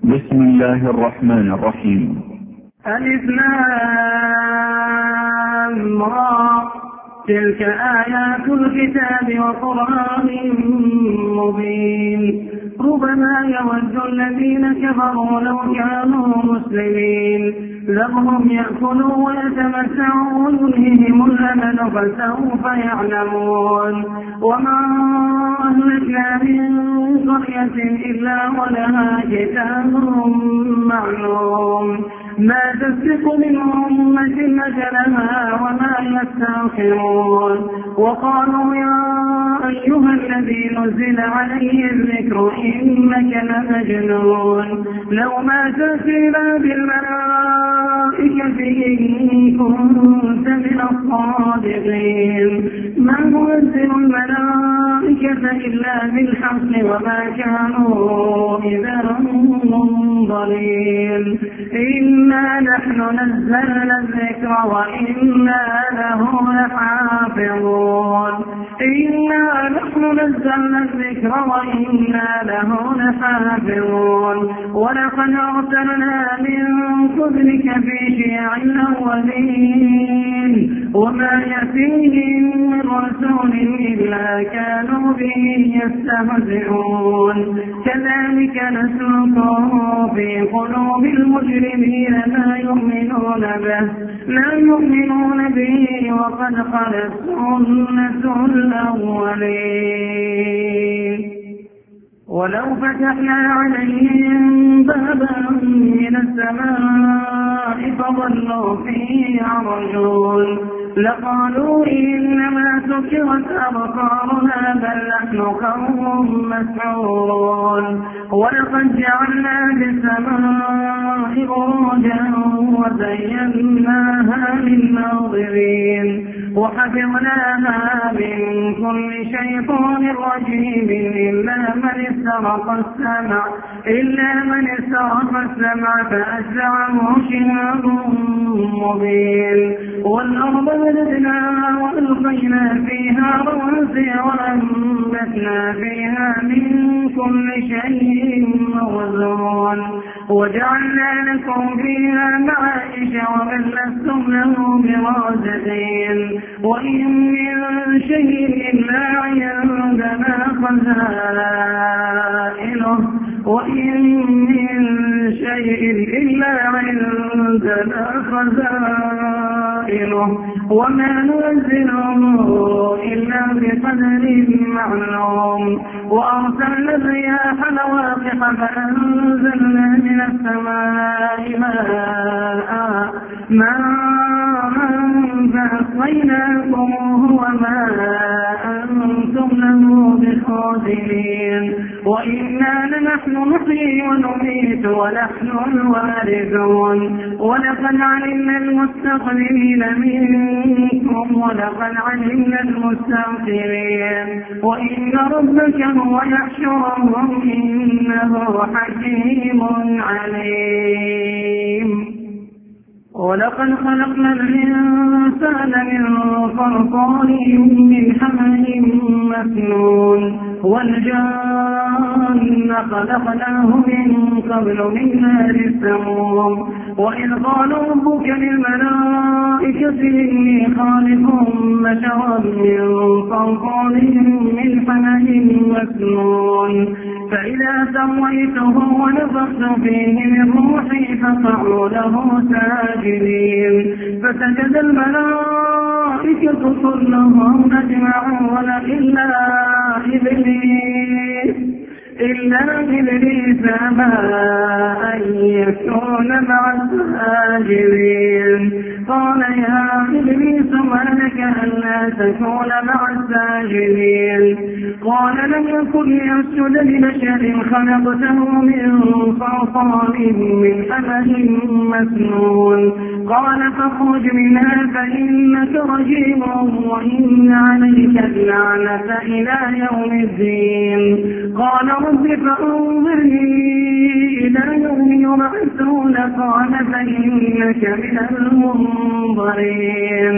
بسم الله الرحمن الرحيم. ألف لام را تلك آيات الكتاب وقرآن مبين ربما يود الذين كفروا لو كانوا مسلمين ذرهم يأكلوا ويتمتعوا ويلههم الأمل فسوف يعلمون وما أهلكنا من قرية إلا ولها كتاب معلوم ما تسبق من أمة أجلها وما يستأخرون وقالوا يا أيها الذي نزل عليه الذكر إنك لمجنون لو ما تأتينا بالملائكة إن كنت من الصادقين ما ننزل الملائكة إلا بالحق وما كانوا إذا منظرين إنا نحن نزلنا الذكر وإنا له لحافظون إنا نحن نزلنا الذكر وإنا له لحافظون ولقد أرسلنا من قبلك في شيع الأولين وما يأتيهم من رسول إلا كانوا به يستهزئون كذلك نسلكه في قلوب المجرمين لا يؤمنون به وقد خلت سنة الأولين ولو فتحنا عليهم بابا من السماء فظلوا فيه يعرجون لقالوا إنما سكرت أبصارنا بل نحن قوم مسحورون ولقد جعلنا للسماء بروجا وزيناها للناظرين وحفظناها من كل شيطان رجيم إلا من استرق السمع فأتبعه شهاب مبين والأرض مددناها وألقينا فيها رواسي وأنبتنا فيها من كل شيء موزون وجعلنا لكم فيها معايش ومن لستم له برازقين وإن من شيء إلا عندنا خزائنه وما ننزله إلا بقدر معلوم وأرسلنا الرياح لواقح فأنزلنا من السماء ماء فأسقيناكموه وما أنتم له بخازنين وإنا لنحن نحيي ونميت ونحن الوارثون ولقد علمنا المستقدمين منكم ولقد علمنا المستأخرين وإن ربك هو يحشرهم إنه حكيم عليم ولقد خلقنا الإنسان من صلصال من حمأ مسنون والجان خلقناه من قبل من نار السموم وإذ قال ربك للملائكة إني خالق بشرا من صلصال من حمأ مسنون فإذا سويته ونفخت فيه من روحي فقعوا له ساجدين فسجد الملائكة كلهم أجمعون إلا إبليس أبى أن يكون مع الساجدين قال يا إبليس ما لك ألا تكون مع الساجدين قال لم يكن ليسجد لبشر خلقته من صلصال من حمأ مسنون قال فاخرج منها فإنك رجيم وإن عليك اللعنة إلى يوم الدين قال رب فأنظرني إلى يوم يبعثون قال فإنك من المنظرين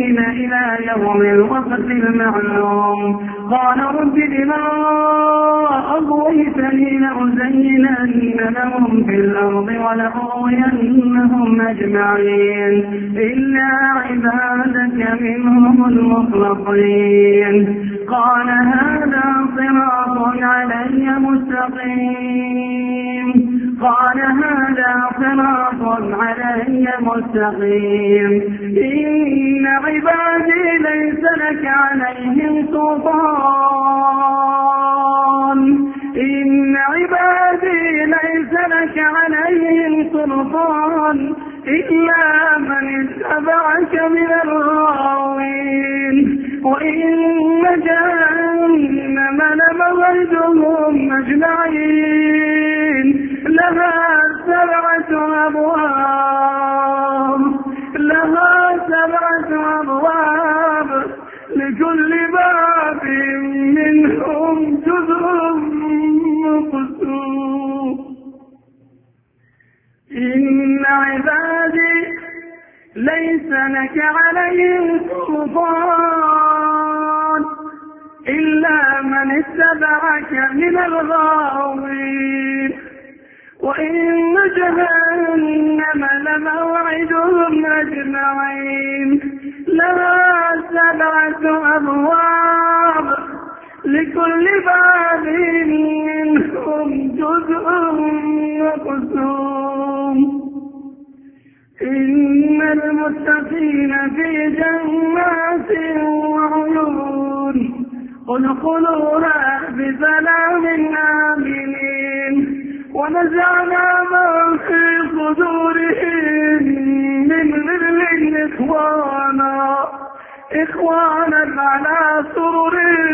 إلى يوم الوقت المعلوم قال رب بما رأيتني لأزينن لهم في الأرض ولأغوينهم أجمعين إلا عبادك منهم المخلصين. قال هذا صراط علي مستقيم إن عبادي ليس لك عليهم سلطان إلا من اتبعك من الغاوين وإن جهنم لموعدهم أجمعين لها 7 أبواب لكل باب منهم جزء مقسوم. إن عبادي ليس لك عليهم سلطان إلا من اتبعك من الغاوين وإن جهنم لموعدهم أجمعين لها 7 أبواب لكل باب منهم جزء مقسوم. إن المتقين في جنات وعيون ادخلوها بسلام آمنين ونزعنا ما في صدورهم من غل إخوانا على سرر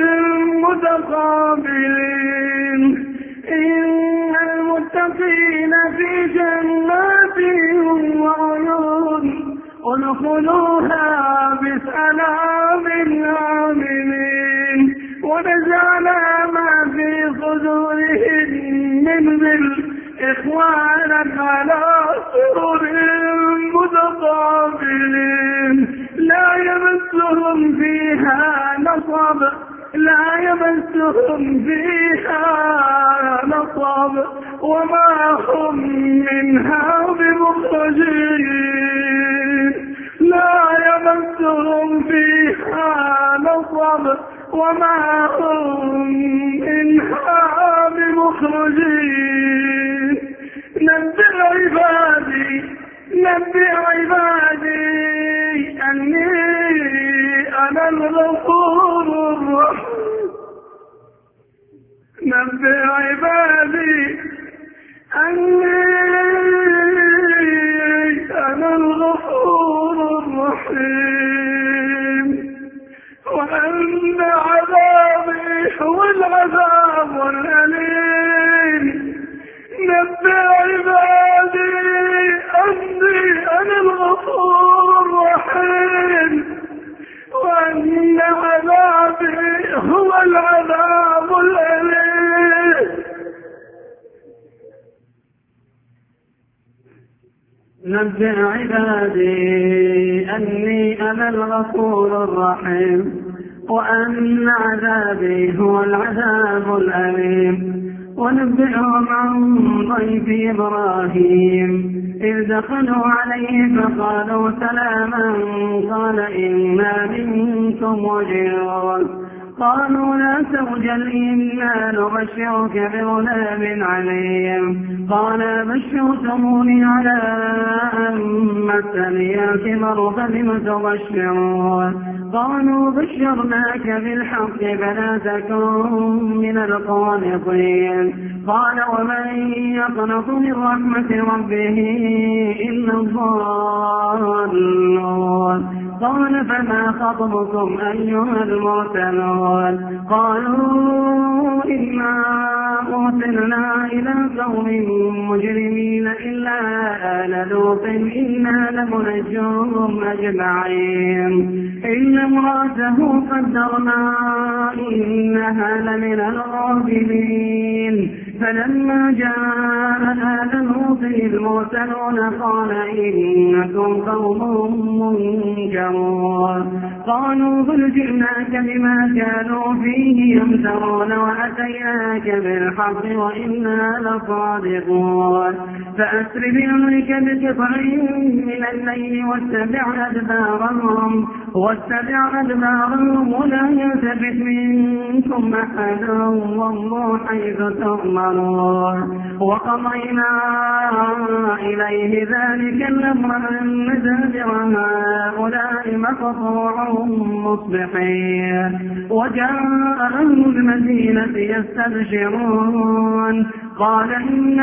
متقابلين. إن المتقين في جنات وعيون ادخلوها بسلام آمنين ونزعنا ما في صدورهم من غل إخوانا على سرر متقابلين لا يمسهم فيها نصب وما هم منها بمخرجين. لا يمسهم فيها نصب وما هم منها بمخرجين. نبئ عبادي أني أنا الغفور الرحيم. نبئ عبادي أني أنا الغفور الرحيم وأن عذابي هو العذاب الأليم. نبئ عبادي أني أنا الغفور الرحيم وأن عذابي هو العذاب الأليم. نبئ عبادي أني أنا الغفور الرحيم وأن عذابي هو العذاب الأليم. ونبئهم عن ضيف إبراهيم إذ دخلوا عليه فقالوا سلاما قال إنا منكم وجلون قالوا لا توجل إنا نبشرك بغلام عليم قال بشرتموني على أن مسني الكبر فبم تبشرون قالوا بشرناك بالحق فلا تكن من القانطين قال ومن يقنط من رحمة ربه إلا الضالون قال فما خطبكم أيها المرسلون قالوا إنا أرسلنا إلى قوم مجرمين إلا آل لوط إنا لمنجوهم أجمعين إلا امرأته قدرنا إنها لمن الغابرين فلما جاء آل لوط المرسلون قال إنكم قوم منكرون قالوا بل جئناك بما كانوا فيه يمترون وأتيناك بالحق وإنا لصادقون فأسر بأمرك بقطع من الليل واتبع أدبارهم ولا يلتفت منكم أحد وامضوا حيث تؤمرون وقضينا إليه ذلك الأمر أن دابر هؤلاء مقطوع مصبحين وجاء أهل المدينة يستبشرون قال إن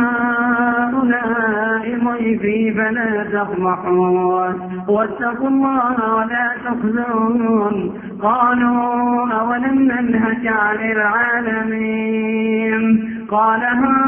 هؤلاء ضيفي فلا تفضحون واتقوا الله ولا تخزون قالوا أولم ننهك عن العالمين قال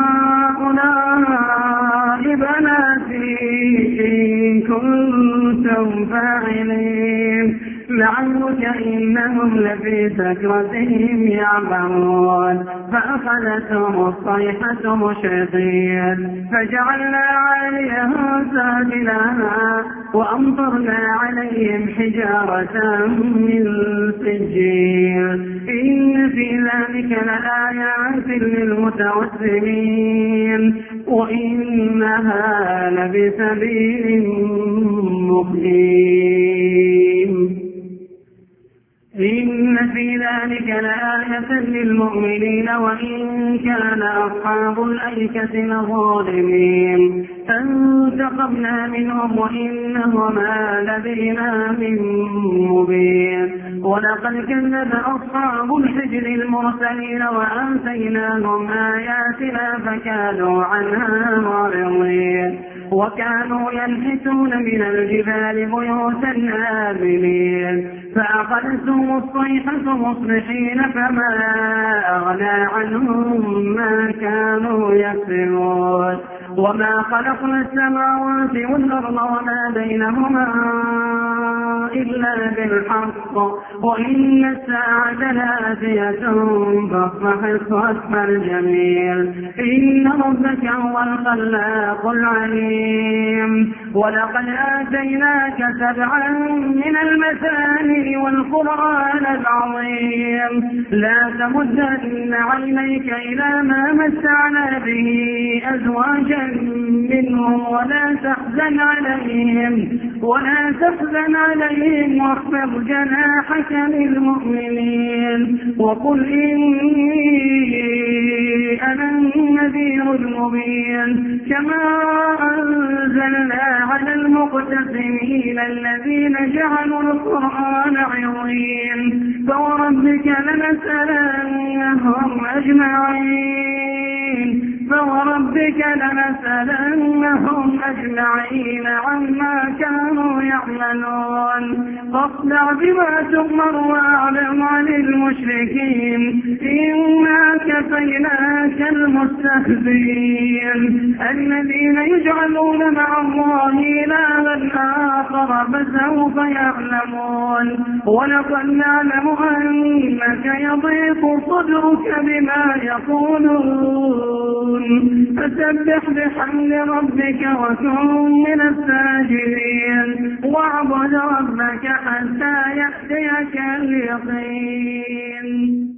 هؤلاء بناتي إن كنتم فاعلين لعلك إنهم لفي سكرتهم يعمهون فأخذتهم الصيحة مشرقين فجعلنا عاليها سافلها وأمطرنا عليهم حجارة من سجيل إن في ذلك لآيات للمتوسمين وإنها لبسبيل مقيم إن في ذلك لآية للمؤمنين وإن كان أصحاب الأيكة لظالمين فانتقمنا منهم وإنهما لبإمام مبين ولقد كذب أصحاب الحجر المرسلين وآتيناهم آياتنا فكانوا عنها معرضين وكانوا ينحتون من الجبال بيوتا آمنين فأخذتهم الصيحة مصبحين فما أغنى عنهم ما كانوا يكسبون وما خلقنا السماوات والأرض وما بينهما إلا بالحق وإن الساعة لآتية فاصفح الصفح الجميل إن ربك هو الخلاق العليم ولقد آتيناك 7 من المثاني والقرآن العظيم لا تمدن عينيك إلى ما متعنا به أزواجا منهم ولا تحزن عليهم واخفض جناحك للمؤمنين وقل إني أنا النذير المبين كما أنزلنا على المقتسمين الذين جعلوا القرآن عظيم فوربك لنسألنهم أجمعين عما كانوا يعملون فاصدع بما تؤمر وأعلم عن المشركين إنا كفيناك المستهزئين الذين يجعلون مع الله إلها آخر فسوف يعلمون ولقد نعلم أنك يضيق صدرك بما يقولون فسبح بحمد ربك وكن من الساجدين واعبد ربك حتى يأتيك اليقين.